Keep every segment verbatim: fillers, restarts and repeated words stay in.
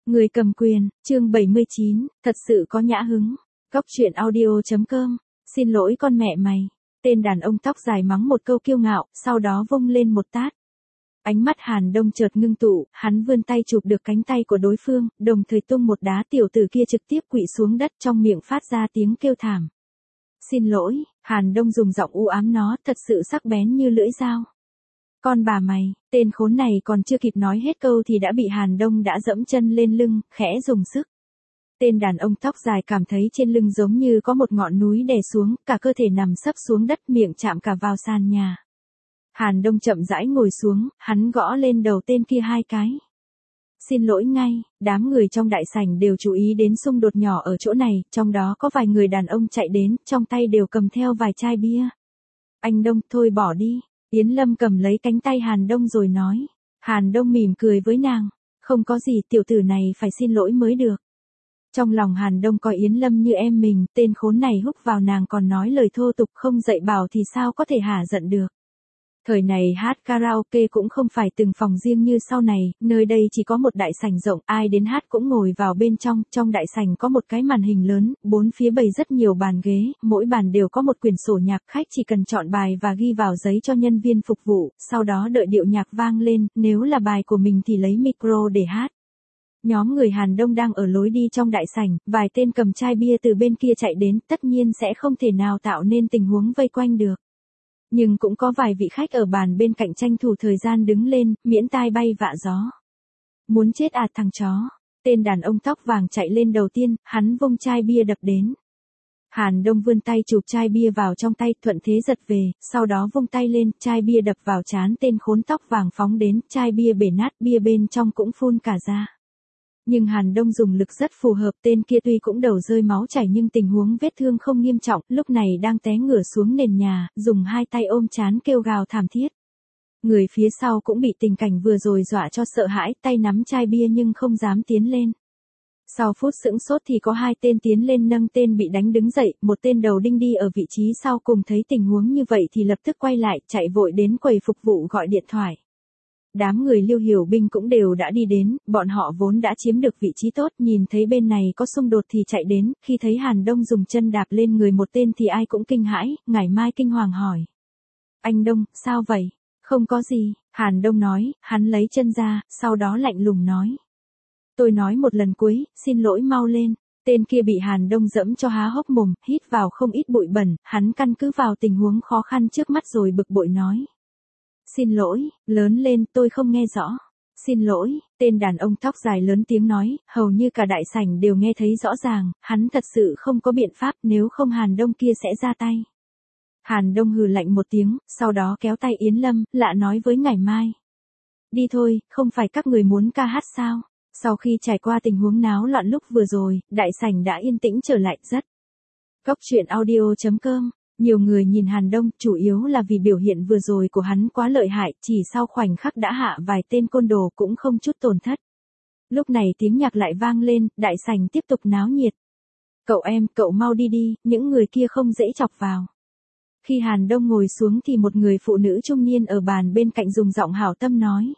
Người cầm quyền, chương bảy mươi chín, thật sự có nhã hứng. Góc truyện audio.com, xin lỗi con mẹ mày. Tên đàn ông tóc dài mắng một câu kiêu ngạo, sau đó vung lên một tát. Ánh mắt Hàn Đông chợt ngưng tụ, hắn vươn tay chụp được cánh tay của đối phương, đồng thời tung một đá, tiểu tử kia trực tiếp quỵ xuống đất, trong miệng phát ra tiếng kêu thảm. Xin lỗi, Hàn Đông dùng giọng u ám, nó thật sự sắc bén như lưỡi dao. Con bà mày, tên khốn này còn chưa kịp nói hết câu thì đã bị Hàn Đông đã dẫm chân lên lưng, khẽ dùng sức. Tên đàn ông tóc dài cảm thấy trên lưng giống như có một ngọn núi đè xuống, cả cơ thể nằm sấp xuống đất, miệng chạm cả vào sàn nhà. Hàn Đông chậm rãi ngồi xuống, hắn gõ lên đầu tên kia hai cái. Xin lỗi ngay, đám người trong đại sảnh đều chú ý đến xung đột nhỏ ở chỗ này, trong đó có vài người đàn ông chạy đến, trong tay đều cầm theo vài chai bia. Anh Đông, thôi bỏ đi. Yến Lâm cầm lấy cánh tay Hàn Đông rồi nói. Hàn Đông mỉm cười với nàng. Không có gì, tiểu tử này phải xin lỗi mới được. Trong lòng Hàn Đông coi Yến Lâm như em mình, tên khốn này húc vào nàng còn nói lời thô tục, không dạy bảo thì sao có thể hả giận được. Thời này hát karaoke cũng không phải từng phòng riêng như sau này, nơi đây chỉ có một đại sảnh rộng, ai đến hát cũng ngồi vào bên trong, trong đại sảnh có một cái màn hình lớn, bốn phía bày rất nhiều bàn ghế, mỗi bàn đều có một quyển sổ nhạc, khách chỉ cần chọn bài và ghi vào giấy cho nhân viên phục vụ, sau đó đợi điệu nhạc vang lên, nếu là bài của mình thì lấy micro để hát. Nhóm người Hàn Đông đang ở lối đi trong đại sảnh, vài tên cầm chai bia từ bên kia chạy đến, tất nhiên sẽ không thể nào tạo nên tình huống vây quanh được. Nhưng cũng có vài vị khách ở bàn bên cạnh tranh thủ thời gian đứng lên, miễn tai bay vạ gió. Muốn chết à thằng chó. Tên đàn ông tóc vàng chạy lên đầu tiên, hắn vung chai bia đập đến. Hàn Đông vươn tay chụp chai bia vào trong tay, thuận thế giật về, sau đó vung tay lên, chai bia đập vào trán tên khốn tóc vàng phóng đến, chai bia bể nát, bia bên trong cũng phun cả ra. Nhưng Hàn Đông dùng lực rất phù hợp, tên kia tuy cũng đầu rơi máu chảy nhưng tình huống vết thương không nghiêm trọng, lúc này đang té ngửa xuống nền nhà, dùng hai tay ôm trán kêu gào thảm thiết. Người phía sau cũng bị tình cảnh vừa rồi dọa cho sợ hãi, tay nắm chai bia nhưng không dám tiến lên. Sau phút sững sốt thì có hai tên tiến lên nâng tên bị đánh đứng dậy, một tên đầu đinh đi ở vị trí sau cùng thấy tình huống như vậy thì lập tức quay lại, chạy vội đến quầy phục vụ gọi điện thoại. Đám người Liêu Hiểu Binh cũng đều đã đi đến, bọn họ vốn đã chiếm được vị trí tốt, nhìn thấy bên này có xung đột thì chạy đến, khi thấy Hàn Đông dùng chân đạp lên người một tên thì ai cũng kinh hãi, Ngải Mai kinh hoàng hỏi. Anh Đông, sao vậy? Không có gì, Hàn Đông nói, hắn lấy chân ra, sau đó lạnh lùng nói. Tôi nói một lần cuối, xin lỗi mau lên. Tên kia bị Hàn Đông dẫm cho há hốc mồm, hít vào không ít bụi bẩn, hắn căn cứ vào tình huống khó khăn trước mắt rồi bực bội nói. Xin lỗi, lớn lên, tôi không nghe rõ. Xin lỗi, tên đàn ông tóc dài lớn tiếng nói, hầu như cả đại sảnh đều nghe thấy rõ ràng, hắn thật sự không có biện pháp, nếu không Hàn Đông kia sẽ ra tay. Hàn Đông hừ lạnh một tiếng, sau đó kéo tay Yến Lâm, lạ nói với Ngải Mai. Đi thôi, không phải các người muốn ca hát sao? Sau khi trải qua tình huống náo loạn lúc vừa rồi, đại sảnh đã yên tĩnh trở lại rất. Góc truyện audio.com. Nhiều người nhìn Hàn Đông, chủ yếu là vì biểu hiện vừa rồi của hắn quá lợi hại, chỉ sau khoảnh khắc đã hạ vài tên côn đồ cũng không chút tổn thất. Lúc này tiếng nhạc lại vang lên, đại sảnh tiếp tục náo nhiệt. Cậu em, cậu mau đi đi, những người kia không dễ chọc vào. Khi Hàn Đông ngồi xuống thì một người phụ nữ trung niên ở bàn bên cạnh dùng giọng hảo tâm nói.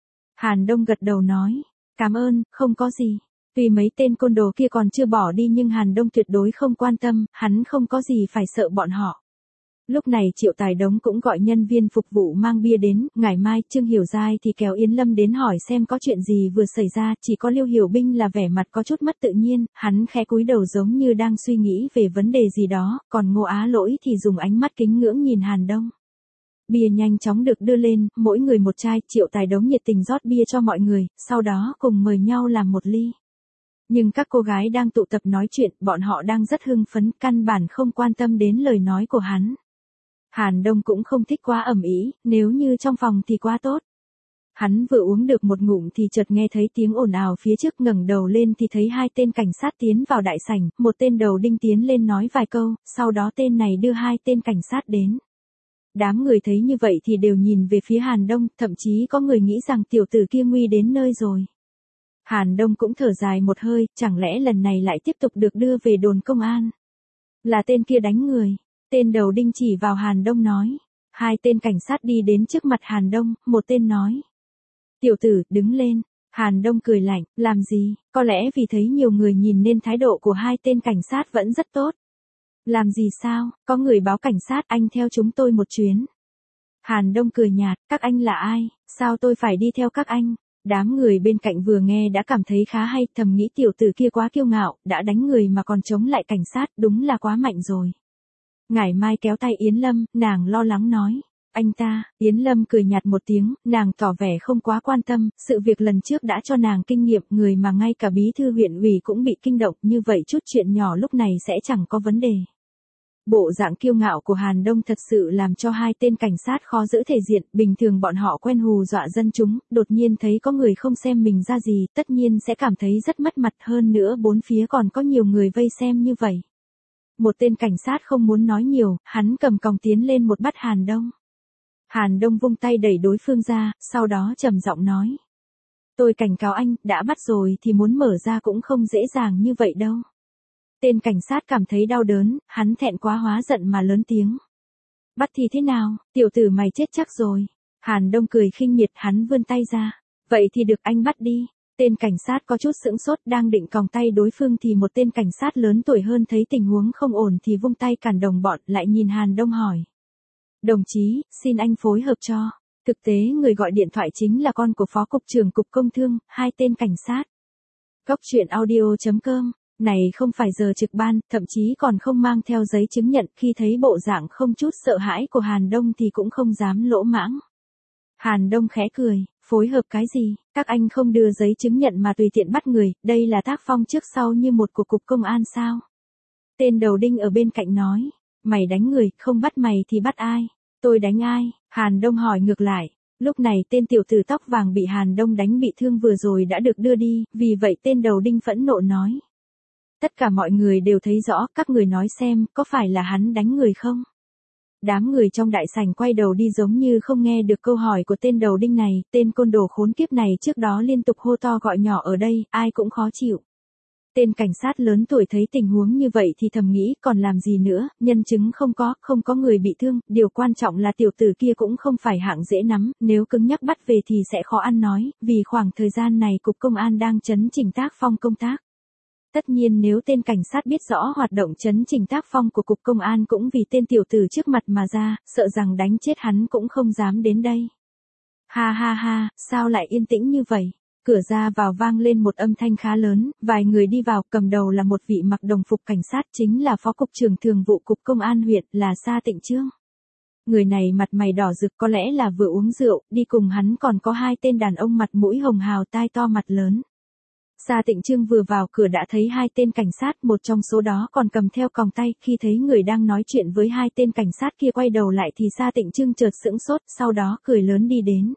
Hàn Đông gật đầu nói, cảm ơn, không có gì. Tuy mấy tên côn đồ kia còn chưa bỏ đi nhưng Hàn Đông tuyệt đối không quan tâm, hắn không có gì phải sợ bọn họ. Lúc này Triệu Tài Đống cũng gọi nhân viên phục vụ mang bia đến, Ngải Mai, Trương Hiểu Giai thì kéo Yến Lâm đến hỏi xem có chuyện gì vừa xảy ra, chỉ có Liêu Hiểu Binh là vẻ mặt có chút mất tự nhiên, hắn khẽ cúi đầu giống như đang suy nghĩ về vấn đề gì đó, còn Ngô Á Lỗi thì dùng ánh mắt kính ngưỡng nhìn Hàn Đông. Bia nhanh chóng được đưa lên, mỗi người một chai, Triệu Tài Đống nhiệt tình rót bia cho mọi người, sau đó cùng mời nhau làm một ly. Nhưng các cô gái đang tụ tập nói chuyện, bọn họ đang rất hưng phấn, căn bản không quan tâm đến lời nói của hắn. Hàn Đông cũng không thích quá ầm ĩ, nếu như trong phòng thì quá tốt. Hắn vừa uống được một ngụm thì chợt nghe thấy tiếng ồn ào phía trước, ngẩng đầu lên thì thấy hai tên cảnh sát tiến vào đại sảnh, một tên đầu đinh tiến lên nói vài câu, sau đó tên này đưa hai tên cảnh sát đến. Đám người thấy như vậy thì đều nhìn về phía Hàn Đông, thậm chí có người nghĩ rằng tiểu tử kia nguy đến nơi rồi. Hàn Đông cũng thở dài một hơi, chẳng lẽ lần này lại tiếp tục được đưa về đồn công an. Là tên kia đánh người. Tên đầu đinh chỉ vào Hàn Đông nói. Hai tên cảnh sát đi đến trước mặt Hàn Đông, một tên nói. Tiểu tử, đứng lên. Hàn Đông cười lạnh, làm gì, có lẽ vì thấy nhiều người nhìn nên thái độ của hai tên cảnh sát vẫn rất tốt. Làm gì sao, có người báo cảnh sát, anh theo chúng tôi một chuyến. Hàn Đông cười nhạt, các anh là ai, sao tôi phải đi theo các anh? Đám người bên cạnh vừa nghe đã cảm thấy khá hay, thầm nghĩ tiểu tử kia quá kiêu ngạo, đã đánh người mà còn chống lại cảnh sát, đúng là quá mạnh rồi. Ngải Mai kéo tay Yến Lâm, nàng lo lắng nói. Anh ta, Yến Lâm cười nhạt một tiếng, nàng tỏ vẻ không quá quan tâm, sự việc lần trước đã cho nàng kinh nghiệm, người mà ngay cả bí thư huyện ủy cũng bị kinh động, như vậy chút chuyện nhỏ lúc này sẽ chẳng có vấn đề. Bộ dạng kiêu ngạo của Hàn Đông thật sự làm cho hai tên cảnh sát khó giữ thể diện, bình thường bọn họ quen hù dọa dân chúng, đột nhiên thấy có người không xem mình ra gì, tất nhiên sẽ cảm thấy rất mất mặt, hơn nữa bốn phía còn có nhiều người vây xem như vậy. Một tên cảnh sát không muốn nói nhiều, hắn cầm còng tiến lên một bắt Hàn Đông. Hàn Đông vung tay đẩy đối phương ra, sau đó trầm giọng nói. Tôi cảnh cáo anh, đã bắt rồi thì muốn mở ra cũng không dễ dàng như vậy đâu. Tên cảnh sát cảm thấy đau đớn, hắn thẹn quá hóa giận mà lớn tiếng. Bắt thì thế nào, tiểu tử mày chết chắc rồi. Hàn Đông cười khinh miệt, hắn vươn tay ra. Vậy thì được, anh bắt đi. Tên cảnh sát có chút sững sốt, đang định còng tay đối phương thì một tên cảnh sát lớn tuổi hơn thấy tình huống không ổn thì vung tay cản đồng bọn, lại nhìn Hàn Đông hỏi. Đồng chí, xin anh phối hợp cho. Thực tế người gọi điện thoại chính là con của Phó Cục trưởng Cục Công Thương, hai tên cảnh sát. Góc truyện audio chấm com, này không phải giờ trực ban, thậm chí còn không mang theo giấy chứng nhận, khi thấy bộ dạng không chút sợ hãi của Hàn Đông thì cũng không dám lỗ mãng. Hàn Đông khẽ cười, phối hợp cái gì, các anh không đưa giấy chứng nhận mà tùy tiện bắt người, đây là tác phong trước sau như một của Cục Công an sao? Tên đầu đinh ở bên cạnh nói. Mày đánh người, không bắt mày thì bắt ai? Tôi đánh ai? Hàn Đông hỏi ngược lại. Lúc này tên tiểu tử tóc vàng bị Hàn Đông đánh bị thương vừa rồi đã được đưa đi, vì vậy tên đầu đinh phẫn nộ nói. Tất cả mọi người đều thấy rõ, các người nói xem, có phải là hắn đánh người không? Đám người trong đại sảnh quay đầu đi giống như không nghe được câu hỏi của tên đầu đinh này, tên côn đồ khốn kiếp này trước đó liên tục hô to gọi nhỏ ở đây, ai cũng khó chịu. Tên cảnh sát lớn tuổi thấy tình huống như vậy thì thầm nghĩ còn làm gì nữa, nhân chứng không có, không có người bị thương, điều quan trọng là tiểu tử kia cũng không phải hạng dễ nắm, nếu cứng nhắc bắt về thì sẽ khó ăn nói, vì khoảng thời gian này Cục Công an đang chấn chỉnh tác phong công tác. Tất nhiên nếu tên cảnh sát biết rõ hoạt động chấn chỉnh tác phong của Cục Công an cũng vì tên tiểu tử trước mặt mà ra, sợ rằng đánh chết hắn cũng không dám đến đây. Ha ha ha, sao lại yên tĩnh như vậy? Cửa ra vào vang lên một âm thanh khá lớn, vài người đi vào, cầm đầu là một vị mặc đồng phục cảnh sát, chính là Phó Cục trưởng Thường vụ Cục Công an huyện, là Sa Tịnh Chương. Người này mặt mày đỏ rực, có lẽ là vừa uống rượu, đi cùng hắn còn có hai tên đàn ông mặt mũi hồng hào, tai to mặt lớn. Sa Tịnh Chương vừa vào cửa đã thấy hai tên cảnh sát, một trong số đó còn cầm theo còng tay, khi thấy người đang nói chuyện với hai tên cảnh sát kia quay đầu lại thì Sa Tịnh Chương chợt sững sốt, sau đó cười lớn đi đến.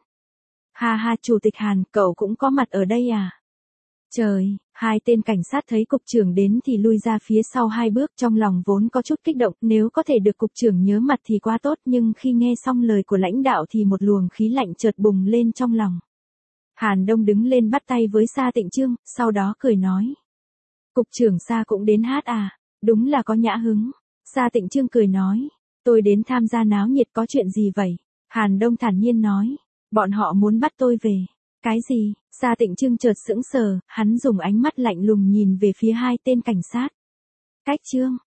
Ha ha, Chủ tịch Hàn, cậu cũng có mặt ở đây à? Trời, hai tên cảnh sát thấy cục trưởng đến thì lui ra phía sau hai bước, trong lòng vốn có chút kích động, nếu có thể được cục trưởng nhớ mặt thì quá tốt, nhưng khi nghe xong lời của lãnh đạo thì một luồng khí lạnh chợt bùng lên trong lòng. Hàn Đông đứng lên bắt tay với Sa Tịnh Chương, sau đó cười nói. Cục trưởng Sa cũng đến hát à? Đúng là có nhã hứng. Sa Tịnh Chương cười nói. Tôi đến tham gia náo nhiệt, có chuyện gì vậy? Hàn Đông thản nhiên nói. Bọn họ muốn bắt tôi về. Cái gì? Sa Tịnh Chương chợt sững sờ, hắn dùng ánh mắt lạnh lùng nhìn về phía hai tên cảnh sát. Cách Chương,